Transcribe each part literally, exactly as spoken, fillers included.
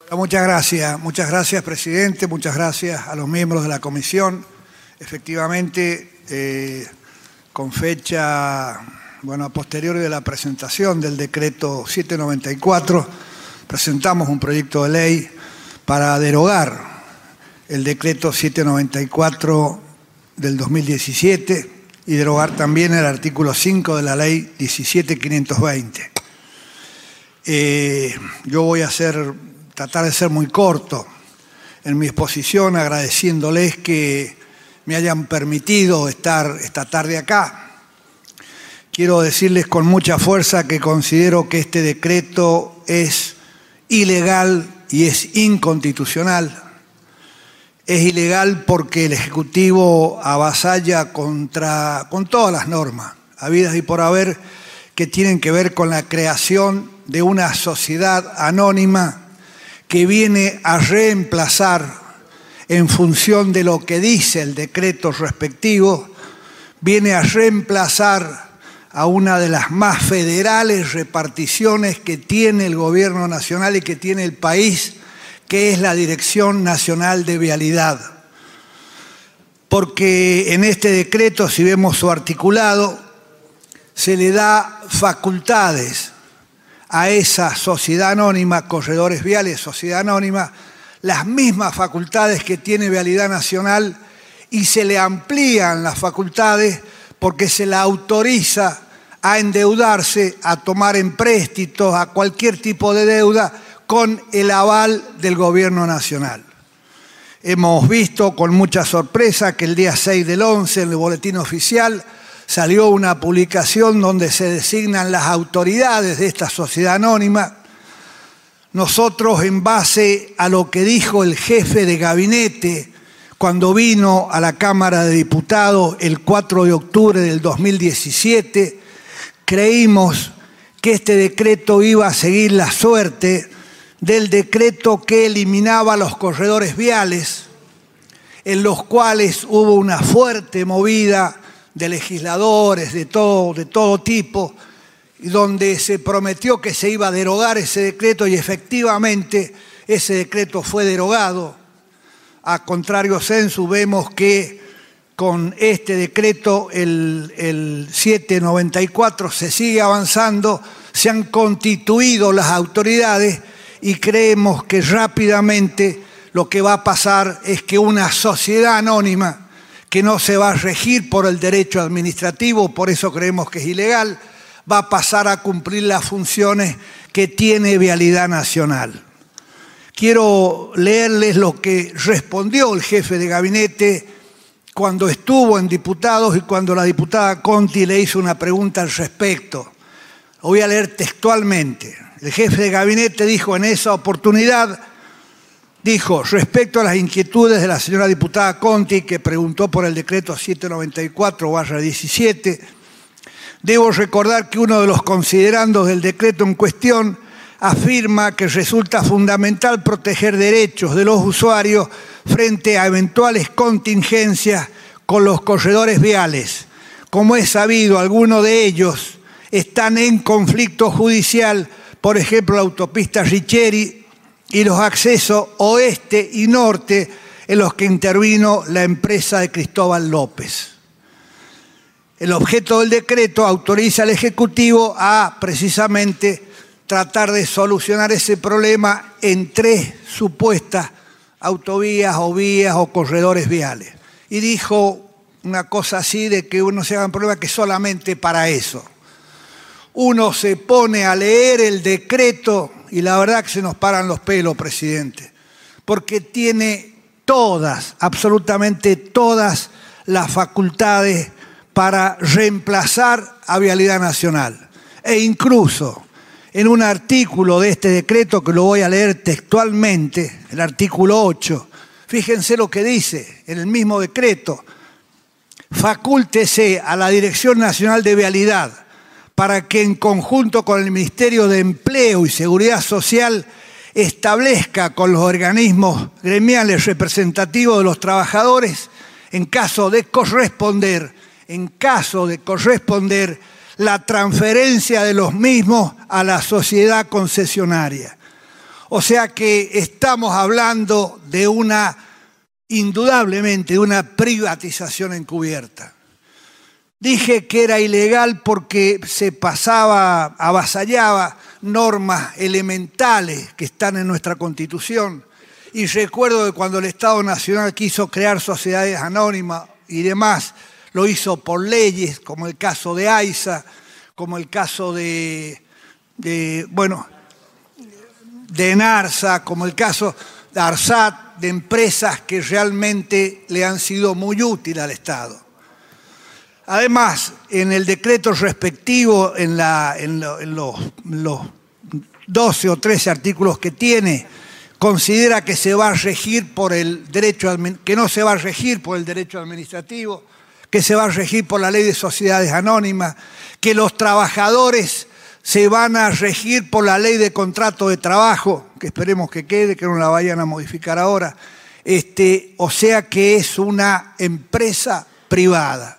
Muchas gracias, muchas gracias, presidente, muchas gracias a los miembros de la comisión. Efectivamente, eh, con fecha, bueno, a posteriori de la presentación del decreto setecientos noventa y cuatro, presentamos un proyecto de ley para derogar el decreto setecientos noventa y cuatro del dos mil diecisiete y derogar también el artículo cinco de la ley diecisiete mil quinientos veinte. Eh, yo voy a hacer, tratar de ser muy corto en mi exposición, agradeciéndoles que me hayan permitido estar esta tarde acá. Quiero decirles con mucha fuerza que considero que este decreto es ilegal y es inconstitucional. Es ilegal porque el Ejecutivo avasalla contra, con todas las normas, habidas y por haber, que tienen que ver con la creación de una sociedad anónima que viene a reemplazar, en función de lo que dice el decreto respectivo, viene a reemplazar a una de las más federales reparticiones que tiene el gobierno nacional y que tiene el país, que es la Dirección Nacional de Vialidad. Porque en este decreto, si vemos su articulado, se le da facultades a esa sociedad anónima, Corredores Viales, sociedad anónima, las mismas facultades que tiene Vialidad Nacional, y se le amplían las facultades porque se la autoriza a endeudarse, a tomar empréstitos, a cualquier tipo de deuda con el aval del gobierno nacional. Hemos visto con mucha sorpresa que el día seis del once en el boletín oficial salió una publicación donde se designan las autoridades de esta sociedad anónima. Nosotros, en base a lo que dijo el jefe de gabinete cuando vino a la Cámara de Diputados el cuatro de octubre del dos mil diecisiete, creímos que este decreto iba a seguir la suerte del decreto que eliminaba los corredores viales, en los cuales hubo una fuerte movida de legisladores de todo, de todo tipo, y donde se prometió que se iba a derogar ese decreto, y efectivamente ese decreto fue derogado. A contrario sensu, vemos que con este decreto, el, el setecientos noventa y cuatro, se sigue avanzando, se han constituido las autoridades, y creemos que rápidamente lo que va a pasar es que una sociedad anónima que no se va a regir por el derecho administrativo, por eso creemos que es ilegal, va a pasar a cumplir las funciones que tiene Vialidad Nacional. Quiero leerles lo que respondió el jefe de gabinete cuando estuvo en diputados y cuando la diputada Conti le hizo una pregunta al respecto. Lo voy a leer textualmente. El jefe de gabinete dijo en esa oportunidad, dijo, respecto a las inquietudes de la señora diputada Conti, que preguntó por el decreto setecientos noventa y cuatro barra diecisiete, debo recordar que uno de los considerandos del decreto en cuestión afirma que resulta fundamental proteger derechos de los usuarios frente a eventuales contingencias con los corredores viales. Como es sabido, algunos de ellos están en conflicto judicial, por ejemplo, la autopista Richeri y los accesos oeste y norte en los que intervino la empresa de Cristóbal López. El objeto del decreto autoriza al Ejecutivo a, precisamente, tratar de solucionar ese problema en tres supuestas autovías o vías o corredores viales. Y dijo una cosa así de que uno se haga un problema que solamente para eso. Uno se pone a leer el decreto y la verdad que se nos paran los pelos, presidente, porque tiene todas, absolutamente todas las facultades para reemplazar a Vialidad Nacional. E incluso en un artículo de este decreto, que lo voy a leer textualmente, el artículo ocho, fíjense lo que dice en el mismo decreto: facúltese a la Dirección Nacional de Vialidad para que en conjunto con el Ministerio de Empleo y Seguridad Social establezca con los organismos gremiales representativos de los trabajadores, en caso de corresponder, en caso de corresponder, la transferencia de los mismos a la sociedad concesionaria. O sea que estamos hablando de una, indudablemente, de una privatización encubierta. Dije que era ilegal porque se pasaba, avasallaba normas elementales que están en nuestra Constitución. Y recuerdo que cuando el Estado Nacional quiso crear sociedades anónimas y demás, lo hizo por leyes, como el caso de AISA, como el caso de, de bueno, de ENARSA, como el caso de ARSAT, de empresas que realmente le han sido muy útiles al Estado. Además, en el decreto respectivo, en, la, en, lo, en los, los doce o trece artículos que tiene, considera que se va a regir por el derecho, que no se va a regir por el derecho administrativo, que se va a regir por la ley de sociedades anónimas, que los trabajadores se van a regir por la ley de contrato de trabajo, que esperemos que quede, que no la vayan a modificar ahora, este, o sea que es una empresa privada.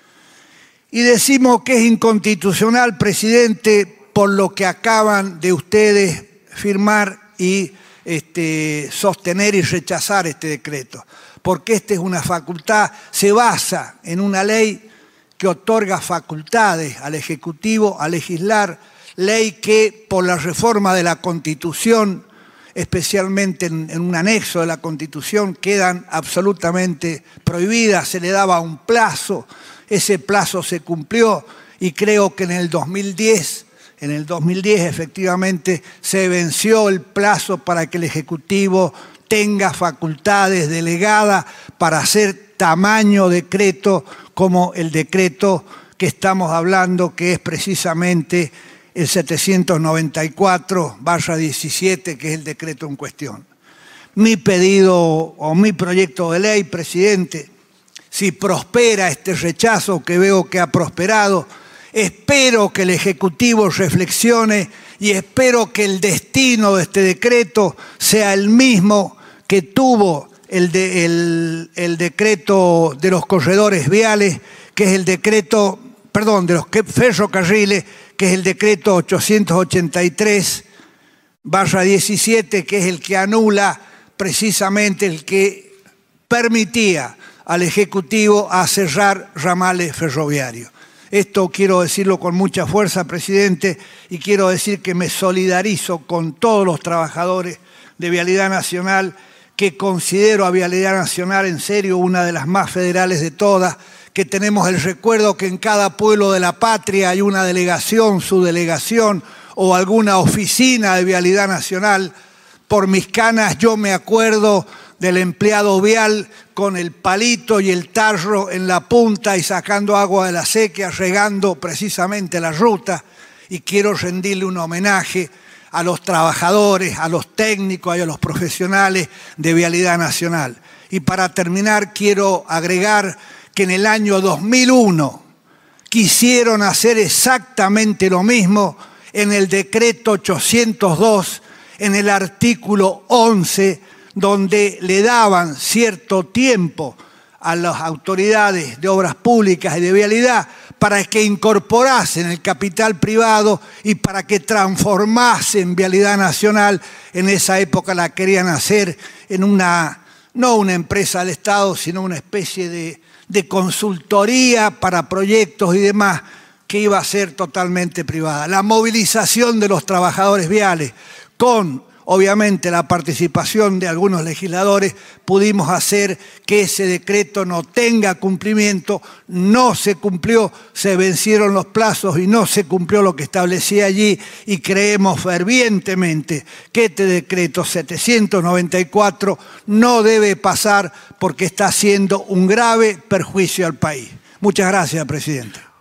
Y decimos que es inconstitucional, presidente, por lo que acaban de ustedes firmar y este, sostener y rechazar este decreto. Porque esta es una facultad, se basa en una ley que otorga facultades al Ejecutivo a legislar, ley que por la reforma de la Constitución, especialmente en, en un anexo de la Constitución, quedan absolutamente prohibidas, se le daba un plazo. Ese plazo se cumplió y creo que en el dos mil diez, en el dos mil diez efectivamente se venció el plazo para que el Ejecutivo tenga facultades delegadas para hacer tamaño decreto como el decreto que estamos hablando, que es precisamente el setecientos noventa y cuatro barra diecisiete, que es el decreto en cuestión. Mi pedido o mi proyecto de ley, presidente, si prospera este rechazo, que veo que ha prosperado, espero que el Ejecutivo reflexione y espero que el destino de este decreto sea el mismo que tuvo el, de, el, el decreto de los corredores viales, que es el decreto, perdón, de los ferrocarriles, que es el decreto ochocientos ochenta y tres barra diecisiete, que es el que anula precisamente el que permitía al Ejecutivo a cerrar ramales ferroviarios. Esto quiero decirlo con mucha fuerza, presidente, y quiero decir que me solidarizo con todos los trabajadores de Vialidad Nacional, que considero a Vialidad Nacional en serio una de las más federales de todas, que tenemos el recuerdo que en cada pueblo de la patria hay una delegación, subdelegación o alguna oficina de Vialidad Nacional. Por mis canas yo me acuerdo del empleado vial con el palito y el tarro en la punta y sacando agua de la sequía, regando precisamente la ruta, y quiero rendirle un homenaje a los trabajadores, a los técnicos y a los profesionales de Vialidad Nacional. Y para terminar quiero agregar que en el año dos mil uno quisieron hacer exactamente lo mismo en el decreto ochocientos dos, en el artículo once, donde le daban cierto tiempo a las autoridades de obras públicas y de vialidad para que incorporasen el capital privado y para que transformasen Vialidad Nacional. En esa época la querían hacer en una, no una empresa del Estado, sino una especie de, de consultoría para proyectos y demás, que iba a ser totalmente privada. La movilización de los trabajadores viales con obviamente la participación de algunos legisladores, pudimos hacer que ese decreto no tenga cumplimiento, no se cumplió, se vencieron los plazos y no se cumplió lo que establecía allí, y creemos fervientemente que este decreto setecientos noventa y cuatro no debe pasar porque está haciendo un grave perjuicio al país. Muchas gracias, presidente.